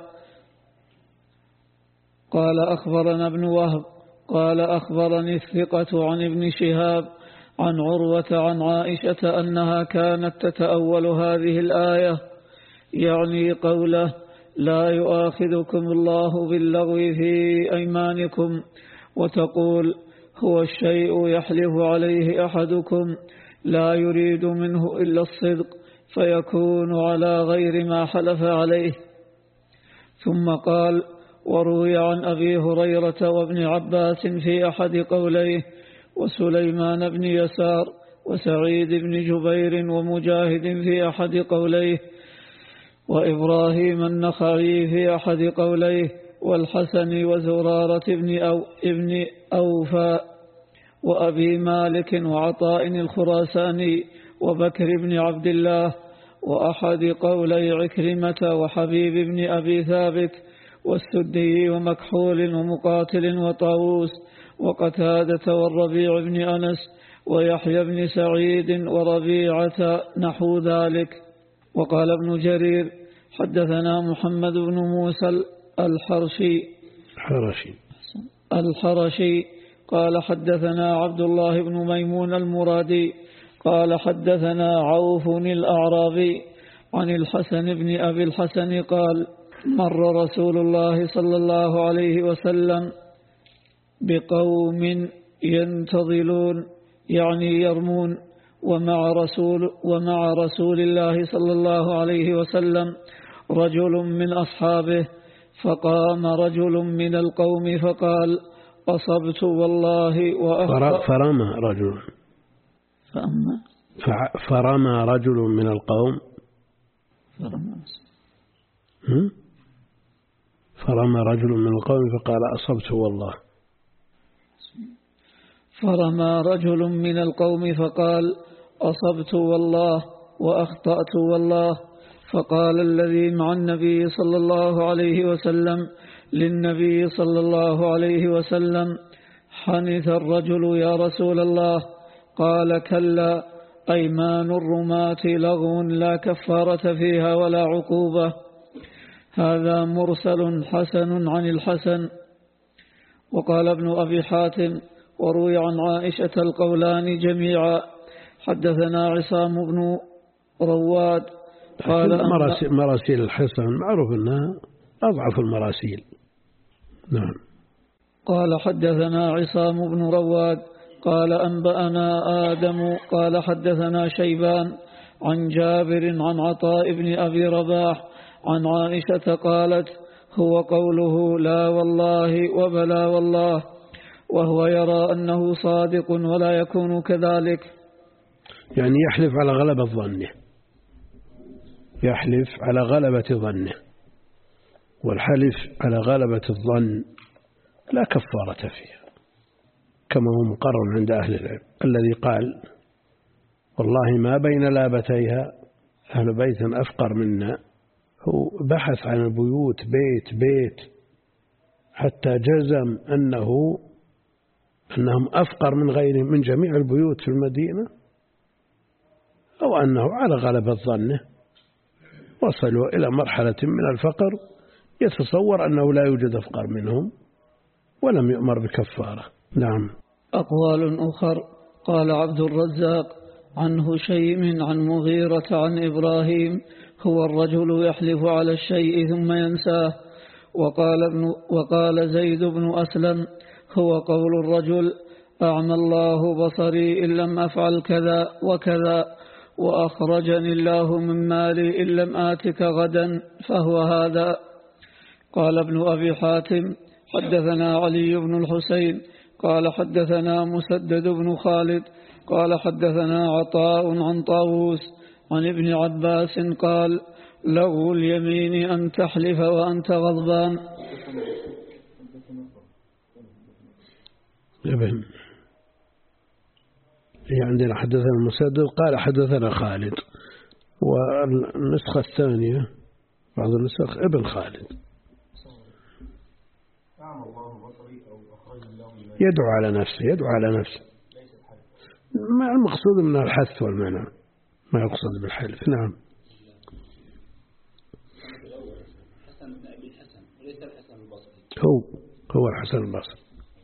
Speaker 2: قال أخبرنا ابن وهب قال أخبرني الثقة عن ابن شهاب عن عروة عن عائشة أنها كانت تتأول هذه الآية، يعني قوله لا يؤاخذكم الله باللغو في أيمانكم، وتقول هو الشيء يحلف عليه أحدكم لا يريد منه إلا الصدق فيكون على غير ما حلف عليه. ثم قال وروي عن أبي هريرة وابن عباس في أحد قوليه وسليمان بن يسار وسعيد بن جبير ومجاهد في أحد قوليه وإبراهيم النخعي في أحد قوليه والحسن وزرارة بن أو ابن أوفى وأبي مالك وعطاء الخراساني وبكر بن عبد الله وأحد قولي عكرمة وحبيب بن أبي ثابت والسدي ومكحول ومقاتل وطاووس وقتادة والربيع بن أنس ويحيى بن سعيد وربيعة نحو ذلك. وقال ابن جرير حدثنا محمد بن موسى الحرشي
Speaker 1: الحرشي
Speaker 2: الحرشي قال حدثنا عبد الله بن ميمون المرادي قال حدثنا عوف الأعرابي عن الحسن بن أبي الحسن قال مر رسول الله صلى الله عليه وسلم بقوم ينتظلون يعني يرمون ومع رسول, ومع رسول الله صلى الله عليه وسلم رجل من أصحابه، فقام رجل من القوم فقال أصبت والله وأخطأ.
Speaker 1: فرمى رجل
Speaker 2: فأما
Speaker 1: فرمى رجل من القوم
Speaker 2: فرمى
Speaker 1: فرمى رجل من القوم فقال أصبت والله
Speaker 2: فرمى رجل من القوم فقال أصبت والله وأخطأت والله. فقال الذي مع النبي صلى الله عليه وسلم للنبي صلى الله عليه وسلم حنث الرجل يا رسول الله؟ قال كلا أيمان الرماة لغو لا كفارة فيها ولا عقوبة. هذا مرسل حسن عن الحسن. وقال ابن أبي حاتم وروي عن عائشة القولان جميعا. حدثنا عصام بن رواد قال
Speaker 1: مراسيل, مراسيل الحسن معروف أنها أضعف المراسيل. نعم.
Speaker 2: قال حدثنا عصام بن رواد قال أنبأنا آدم قال حدثنا شيبان عن جابر عن عطاء بن أبي رباح عن عائشة قالت هو قوله لا والله وبلا والله، وهو يرى أنه صادق ولا يكون كذلك،
Speaker 1: يعني يحلف على غلبة ظنه، يحلف على غلبة ظنه، والحلف على غلبة الظن لا كفارة فيها كما هو مقرر عند أهل العلم. الذي قال والله ما بين لابتيها أهل بيت أفقر منا، هو بحث عن البيوت بيت بيت حتى جزم أنه أنهم أفقر من غيرهم من جميع البيوت في المدينة، أو أنه على غلبة ظنه وصلوا إلى مرحلة من الفقر يتصور أنه لا يوجد أفقر منهم ولم يؤمر بكفارة. نعم.
Speaker 2: أقوال أخر قال عبد الرزاق عن هشيم عن مغيرة عن إبراهيم هو الرجل يحلف على الشيء ثم ينساه. وقال, ابن وقال زيد بن أسلم هو قول الرجل أعمى الله بصري إن لم أفعل كذا وكذا، وأخرجني الله من مالي إن لم آتك غدا، فهو هذا. قال ابن أبي حاتم حدثنا علي بن الحسين قال حدثنا مسدد بن خالد قال حدثنا عطاء عن طاووس عن ابن عباس قال لغو اليمين أن تحلف وأنت غضبان.
Speaker 1: ابن عندنا حدثنا مسدد قال حدثنا خالد، والنسخة الثانية بعض النسخ ابن خالد. يدعو على نفسه يدعو على نفسه ما المقصود من الحث والمنع ما يقصد بالحلف. نعم. هو هو الحسن البصري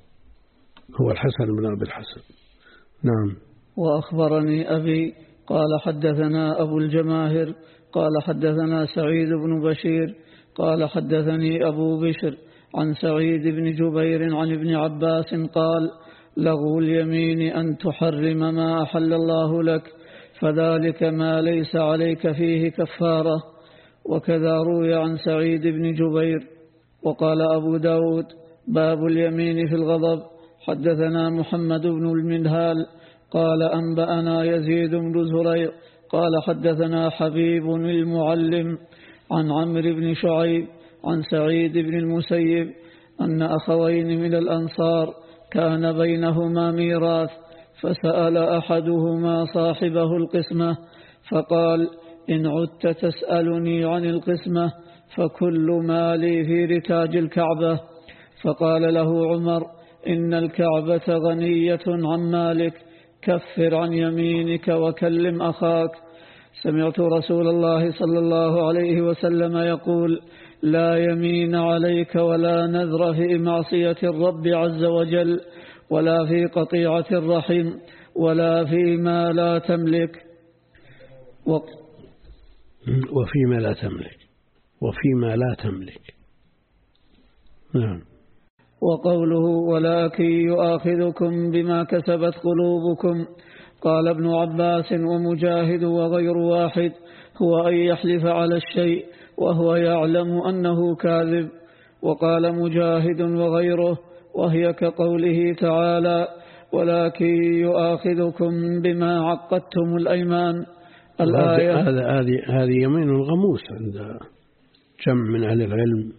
Speaker 1: هو الحسن بن أبي الحسن. نعم.
Speaker 2: وأخبرني أبي قال حدثنا أبو الجماهر قال حدثنا سعيد بن بشير قال حدثني أبو بشر عن سعيد بن جبير عن ابن عباس قال لغو اليمين أن تحرم ما أحل الله لك فذلك ما ليس عليك فيه كفارة. وكذا روي عن سعيد بن جبير. وقال أبو داود باب اليمين في الغضب. حدثنا محمد بن المنهال قال أنبأنا يزيد بن زريع قال حدثنا حبيب المعلم عن عمرو بن شعيب عن سعيد بن المسيب أن أخوين من الأنصار كان بينهما ميراث فسأل أحدهما صاحبه القسمة فقال إن عدت تسألني عن القسمة فكل مالي في ركاج الكعبة. فقال له عمر إن الكعبة غنية عن مالك كفر عن يمينك وكلم أخاك. سمعت رسول الله صلى الله عليه وسلم يقول لا يمين عليك ولا نذر في معصية الرب عز وجل ولا في قطيعة الرحم ولا فيما لا تملك و...
Speaker 1: وفيما لا تملك وفيما لا تملك. نعم.
Speaker 2: وقوله ولكن يؤاخذكم بما كسبت قلوبكم قال ابن عباس ومجاهد وغير واحد هو أن يحلف على الشيء وهو يعلم أنه كاذب. وقال مجاهد وغيره وهي كقوله تعالى ولكن يؤاخذكم بما عقدتم الأيمان الآية.
Speaker 1: هذه هذه يمين الغموس عند جمع من أهل العلم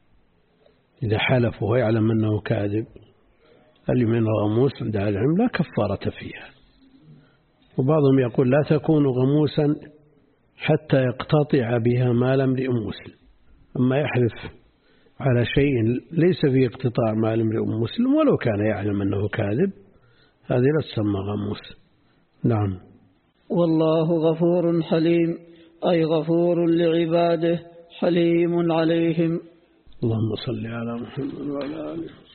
Speaker 1: إذا حلف وهو يعلم أنه كاذب. اليمين الغموس عند أهل العلم لا كفارة فيها. وبعضهم يقول لا تكون غموسا حتى يقتطع بها مال امرئ مسلم. أما يحلف على شيء ليس فيه اقتطاع مال امرئ مسلم ولو كان يعلم أنه كاذب هذه لا تسمى غموس. نعم.
Speaker 2: والله غفور حليم أي غفور لعباده حليم عليهم.
Speaker 1: اللهم صل على محمد وعلى آله.